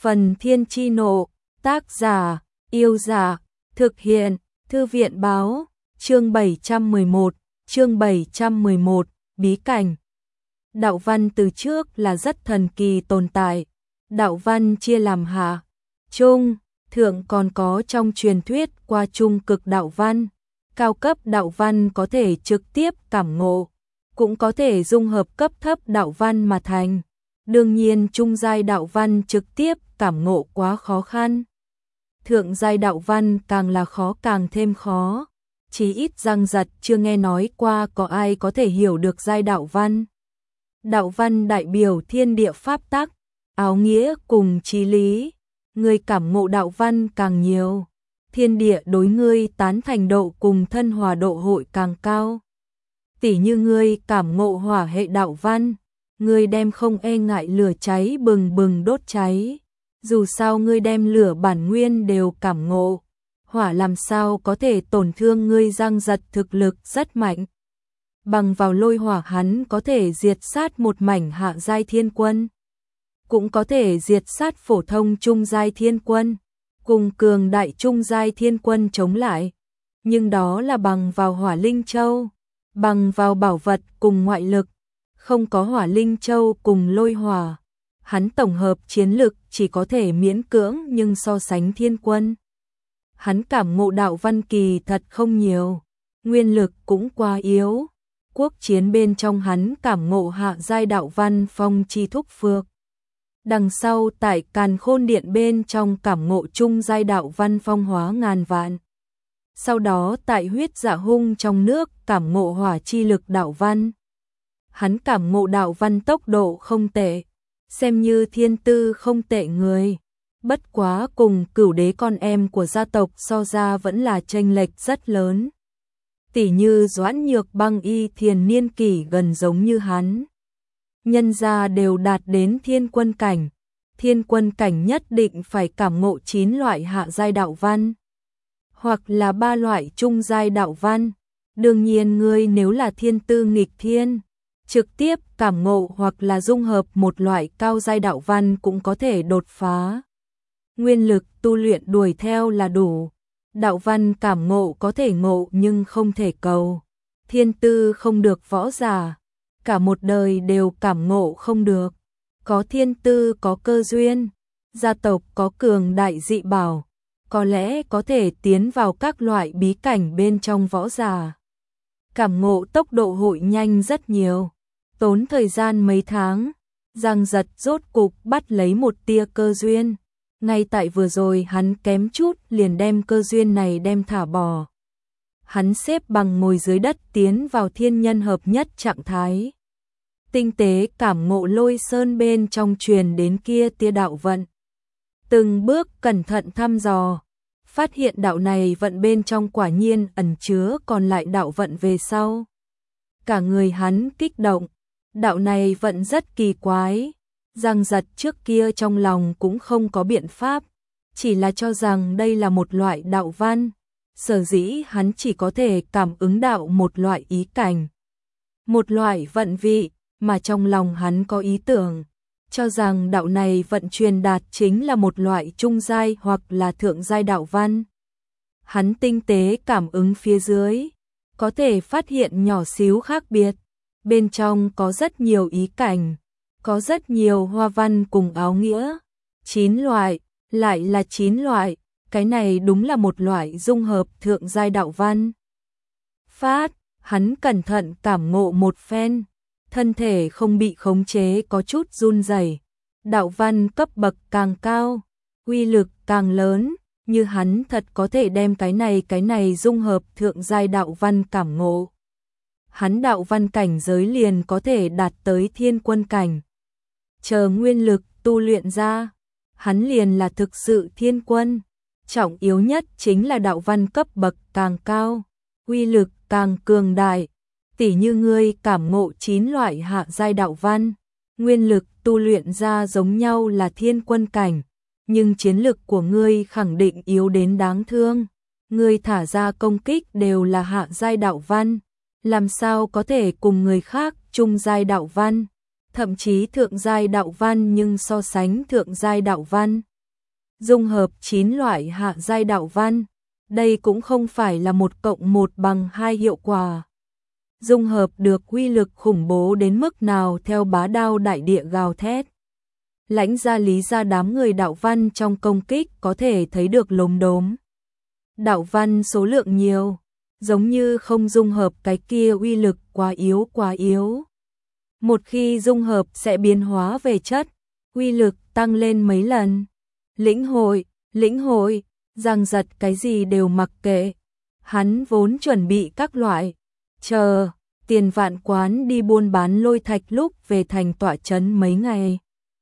Phần Thiên Chi Nộ, tác giả, Yêu Dạ, thực hiện, Thư viện Báo, chương 711, bí cảnh. Đạo văn từ trước là rất thần kỳ tồn tại. Đạo văn chia làm hạ, trung, thượng, còn có trong truyền thuyết qua trung cực đạo văn. Cao cấp đạo văn có thể trực tiếp cảm ngộ, cũng có thể dung hợp cấp thấp đạo văn mà thành. Đương nhiên trung giai đạo văn trực tiếp cảm ngộ quá khó khăn. Thượng giai đạo văn càng là khó càng thêm khó. Chí ít Giang Giật chưa nghe nói qua có ai có thể hiểu được giai đạo văn. Đạo văn đại biểu thiên địa pháp tắc, áo nghĩa cùng chí lý. Người cảm ngộ đạo văn càng nhiều, thiên địa đối ngươi tán thành độ cùng thân hòa độ hội càng cao. Tỉ như ngươi cảm ngộ hỏa hệ đạo văn, ngươi đem không e ngại lửa cháy bừng bừng đốt cháy. Dù sao ngươi đem lửa bản nguyên đều cảm ngộ, hỏa làm sao có thể tổn thương ngươi. Giang Giật thực lực rất mạnh. Bằng vào lôi hỏa hắn có thể diệt sát một mảnh hạ giai thiên quân, cũng có thể diệt sát phổ thông trung giai thiên quân, cùng cường đại trung giai thiên quân chống lại. Nhưng đó là bằng vào hỏa linh châu, bằng vào bảo vật cùng ngoại lực. Không có hỏa linh châu cùng lôi hỏa, hắn tổng hợp chiến lực chỉ có thể miễn cưỡng nhưng so sánh thiên quân. Hắn cảm ngộ đạo văn kỳ thật không nhiều, nguyên lực cũng quá yếu. Quốc chiến bên trong hắn cảm ngộ hạ giai đạo văn phong chi thúc phược. Đằng sau tại Càn Khôn Điện bên trong cảm ngộ trung giai đạo văn phong hóa ngàn vạn. Sau đó tại Huyết Dạ Hung trong nước cảm ngộ hỏa chi lực đạo văn. Hắn cảm ngộ đạo văn tốc độ không tệ, xem như thiên tư không tệ người. Bất quá cùng Cửu Đế con em của gia tộc so ra vẫn là chênh lệch rất lớn. Tỉ như Doãn Nhược Băng y thiền niên kỷ gần giống như hắn. Nhân gia đều đạt đến thiên quân cảnh. Thiên quân cảnh nhất định phải cảm ngộ 9 loại hạ giai đạo văn, hoặc là 3 loại trung giai đạo văn. Đương nhiên ngươi nếu là thiên tư nghịch thiên, trực tiếp cảm ngộ hoặc là dung hợp một loại cao giai đạo văn cũng có thể đột phá. Nguyên lực tu luyện đuổi theo là đủ. Đạo văn cảm ngộ có thể ngộ nhưng không thể cầu. Thiên tư không được võ giả, cả một đời đều cảm ngộ không được. Có thiên tư có cơ duyên, gia tộc có cường đại dị bảo, có lẽ có thể tiến vào các loại bí cảnh bên trong võ giả. Cảm ngộ tốc độ hội nhanh rất nhiều, tốn thời gian mấy tháng. Giang Giật rốt cục bắt lấy một tia cơ duyên. Ngay tại vừa rồi hắn kém chút liền đem cơ duyên này đem thả bỏ. Hắn xếp bằng ngồi dưới đất tiến vào thiên nhân hợp nhất trạng thái. Tinh tế cảm ngộ Lôi Sơn bên trong truyền đến kia tia đạo vận. Từng bước cẩn thận thăm dò, phát hiện đạo này vận bên trong quả nhiên ẩn chứa còn lại đạo vận về sau. Cả người hắn kích động, đạo này vận rất kỳ quái. Giang Giật trước kia trong lòng cũng không có biện pháp, chỉ là cho rằng đây là một loại đạo văn. Sở dĩ hắn chỉ có thể cảm ứng đạo một loại ý cảnh, một loại vận vị, mà trong lòng hắn có ý tưởng, cho rằng đạo này vận truyền đạt chính là một loại trung giai hoặc là thượng giai đạo văn. Hắn tinh tế cảm ứng phía dưới, có thể phát hiện nhỏ xíu khác biệt. Bên trong có rất nhiều ý cảnh, có rất nhiều hoa văn cùng áo nghĩa. 9 loại, lại là 9 loại, cái này đúng là một loại dung hợp thượng giai đạo văn. Hắn cẩn thận cảm ngộ một phen, thân thể không bị khống chế có chút run rẩy. Đạo văn cấp bậc càng cao, uy lực càng lớn, như hắn thật có thể đem cái này dung hợp thượng giai đạo văn cảm ngộ. Hắn đạo văn cảnh giới liền có thể đạt tới thiên quân cảnh. Chờ nguyên lực tu luyện ra, hắn liền là thực sự thiên quân. Trọng yếu nhất chính là đạo văn cấp bậc càng cao, uy lực càng cường đại. Tỉ như ngươi cảm ngộ 9 loại hạ giai đạo văn, nguyên lực tu luyện ra giống nhau là thiên quân cảnh, nhưng chiến lực của ngươi khẳng định yếu đến đáng thương. Ngươi thả ra công kích đều là hạ giai đạo văn, làm sao có thể cùng người khác trung giai đạo văn, thậm chí thượng giai đạo văn, nhưng so sánh thượng giai đạo văn, dung hợp 9 loại hạ giai đạo văn. Đây cũng không phải là 1+1=2 hiệu quả. Dung hợp được uy lực khủng bố đến mức nào theo bá đao đại địa gào thét. Lãnh gia lý ra đám người đạo văn trong công kích có thể thấy được lốm đốm. Đạo văn số lượng nhiều, giống như không dung hợp cái kia uy lực quá yếu. Một khi dung hợp sẽ biến hóa về chất, uy lực tăng lên mấy lần. Lĩnh hội, Giang Giật cái gì đều mặc kệ. Hắn vốn chuẩn bị các loại, chờ Tiền Vạn Quán đi buôn bán lôi thạch lúc về thành tọa trấn mấy ngày.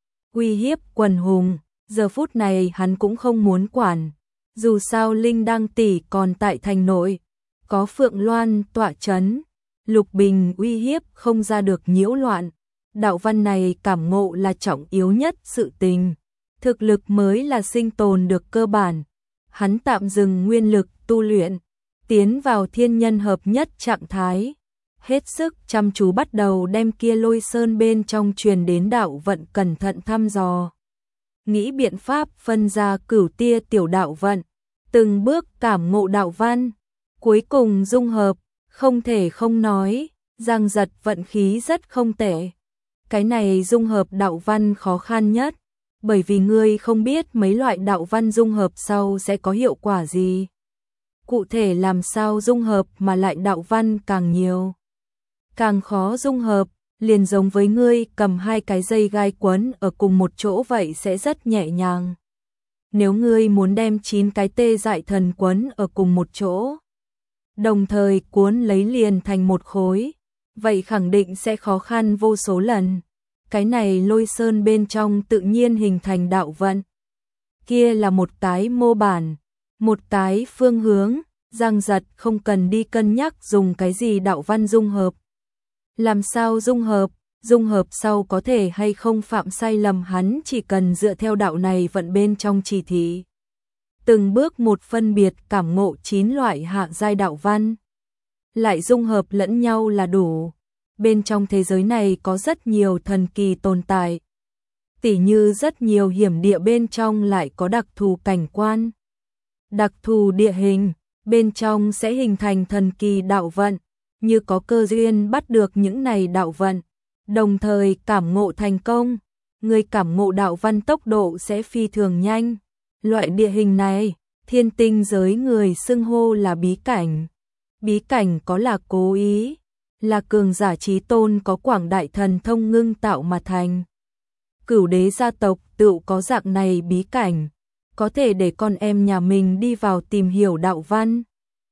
Uy hiếp quần hùng, giờ phút này hắn cũng không muốn quản. Dù sao Linh Đăng tỷ còn tại thành nội, có Phượng Loan tọa trấn, Lục Bình uy hiếp không ra được nhiễu loạn. Đạo văn này cảm ngộ là trọng yếu nhất sự tình. Thực lực mới là sinh tồn được cơ bản. Hắn tạm dừng nguyên lực tu luyện, tiến vào thiên nhân hợp nhất trạng thái. Hết sức chăm chú bắt đầu đem kia Lôi Sơn bên trong truyền đến đạo vận cẩn thận thăm dò. Nghĩ biện pháp phân ra cửu tia tiểu đạo vận, từng bước cảm ngộ đạo văn, cuối cùng dung hợp, không thể không nói, Giang Giật vận khí rất không tệ. Cái này dung hợp đạo văn khó khăn nhất, bởi vì ngươi không biết mấy loại đạo văn dung hợp sau sẽ có hiệu quả gì. Cụ thể làm sao dung hợp mà lại đạo văn càng nhiều, càng khó dung hợp, liền giống với ngươi cầm 2 cái dây gai quấn ở cùng một chỗ vậy sẽ rất nhẹ nhàng. Nếu ngươi muốn đem 9 cái tê dại thần quấn ở cùng một chỗ, đồng thời cuốn lấy liền thành một khối, vậy khẳng định sẽ khó khăn vô số lần. Cái này Lôi Sơn bên trong tự nhiên hình thành đạo vận. Kia là một cái mô bản, một cái phương hướng, Giang Giật không cần đi cân nhắc dùng cái gì đạo văn dung hợp. Làm sao dung hợp sau có thể hay không phạm sai lầm hắn chỉ cần dựa theo đạo này vận bên trong chỉ thị. Từng bước một phân biệt cảm ngộ 9 loại hạ giai đạo văn. Lại dung hợp lẫn nhau là đủ. Bên trong thế giới này có rất nhiều thần kỳ tồn tại. Tỉ như rất nhiều hiểm địa bên trong lại có đặc thù cảnh quan. Đặc thù địa hình, bên trong sẽ hình thành thần kỳ đạo vận. Như có cơ duyên bắt được những này đạo vận, đồng thời cảm ngộ thành công, người cảm ngộ đạo văn tốc độ sẽ phi thường nhanh. Loại địa hình này, thiên tinh giới người xưng hô là bí cảnh. Bí cảnh có là cố ý, là cường giả chí tôn có quảng đại thần thông ngưng tạo mà thành. Cửu đế gia tộc tự có dạng này bí cảnh, có thể để con em nhà mình đi vào tìm hiểu đạo văn.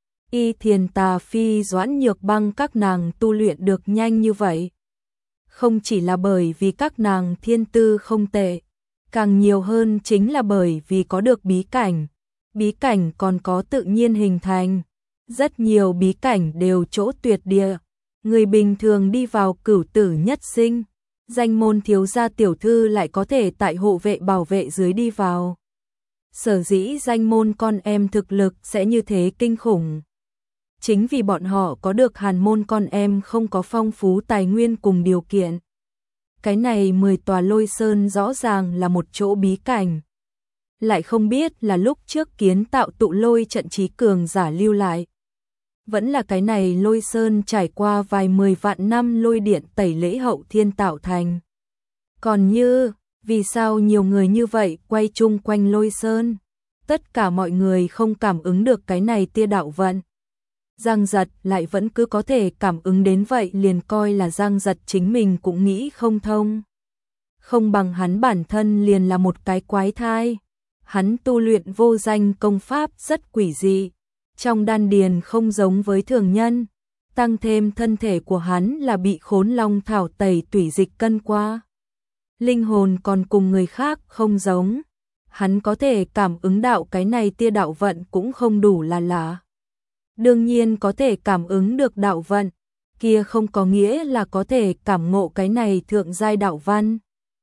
Y Thiền Tà Phi Doãn Nhược Băng các nàng tu luyện được nhanh như vậy. Không chỉ là bởi vì các nàng thiên tư không tệ, càng nhiều hơn chính là bởi vì có được bí cảnh. Bí cảnh còn có tự nhiên hình thành. Rất nhiều bí cảnh đều chỗ tuyệt địa. Người bình thường đi vào cửu tử nhất sinh. Danh môn thiếu gia tiểu thư lại có thể tại hộ vệ bảo vệ dưới đi vào. Sở dĩ danh môn con em thực lực sẽ như thế kinh khủng. Chính vì bọn họ có được hàn môn con em không có phong phú tài nguyên cùng điều kiện. Cái này 10 tòa Lôi Sơn rõ ràng là một chỗ bí cảnh. Lại không biết là lúc trước kiến tạo tụ lôi trận trí cường giả lưu lại. Vẫn là cái này Lôi Sơn trải qua vài 10 vạn năm lôi điện tẩy lễ hậu thiên tạo thành. Còn như, vì sao nhiều người như vậy quay chung quanh Lôi Sơn? Tất cả mọi người không cảm ứng được cái này tia đạo vận. Giang Giật lại vẫn cứ có thể cảm ứng đến vậy liền coi là Giang Giật chính mình cũng nghĩ không thông. Không bằng hắn bản thân liền là một cái quái thai. Hắn tu luyện vô danh công pháp rất quỷ dị. Trong đan điền không giống với thường nhân. Tăng thêm thân thể của hắn là bị khốn long thảo tẩy tủy dịch cân qua. Linh hồn còn cùng người khác không giống. Hắn có thể cảm ứng đạo cái này tia đạo vận cũng không đủ là lạ. Đương nhiên có thể cảm ứng được đạo vận, kia không có nghĩa là có thể cảm ngộ cái này thượng giai đạo văn.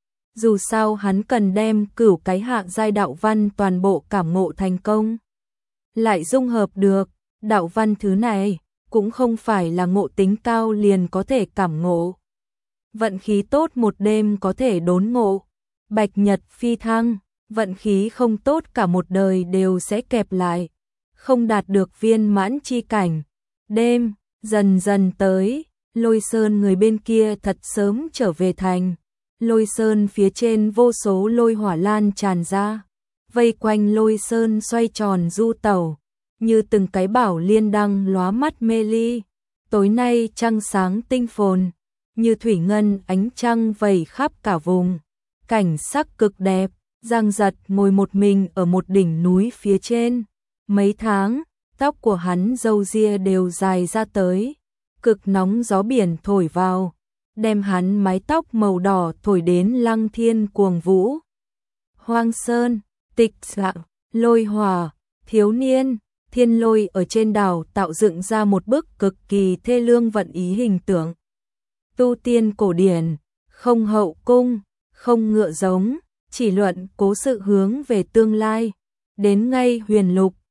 Dù sao hắn cần đem cửu cái hạ giai đạo văn toàn bộ cảm ngộ thành công. Lại dung hợp được, đạo văn thứ này, cũng không phải là ngộ tính cao liền có thể cảm ngộ. Vận khí tốt một đêm có thể đốn ngộ, bạch nhật phi thăng, vận khí không tốt cả một đời đều sẽ kẹp lại, không đạt được viên mãn chi cảnh. Đêm dần dần tới, Lôi Sơn người bên kia thật sớm trở về thành. Lôi Sơn phía trên vô số lôi hỏa lan tràn ra, vây quanh Lôi Sơn xoay tròn du tẩu, như từng cái bảo liên đăng lóa mắt mê ly. Tối nay trăng sáng tinh phồn, như thủy ngân ánh trăng vẩy khắp cả vùng. Cảnh sắc cực đẹp, Giang Giật ngồi một mình ở một đỉnh núi phía trên. Mấy tháng, tóc của hắn râu ria đều dài ra tới, cực nóng gió biển thổi vào, đem hắn mái tóc màu đỏ thổi đến lăng thiên cuồng vũ. Hoang Sơn, tịch dạng, lôi hỏa, thiếu niên, thiên lôi ở trên đảo tạo dựng ra một bức cực kỳ thê lương vận ý hình tượng. Tu tiên cổ điển, không hậu cung, không ngựa giống, chỉ luận cố sự hướng về tương lai. Đến ngay huyền lục,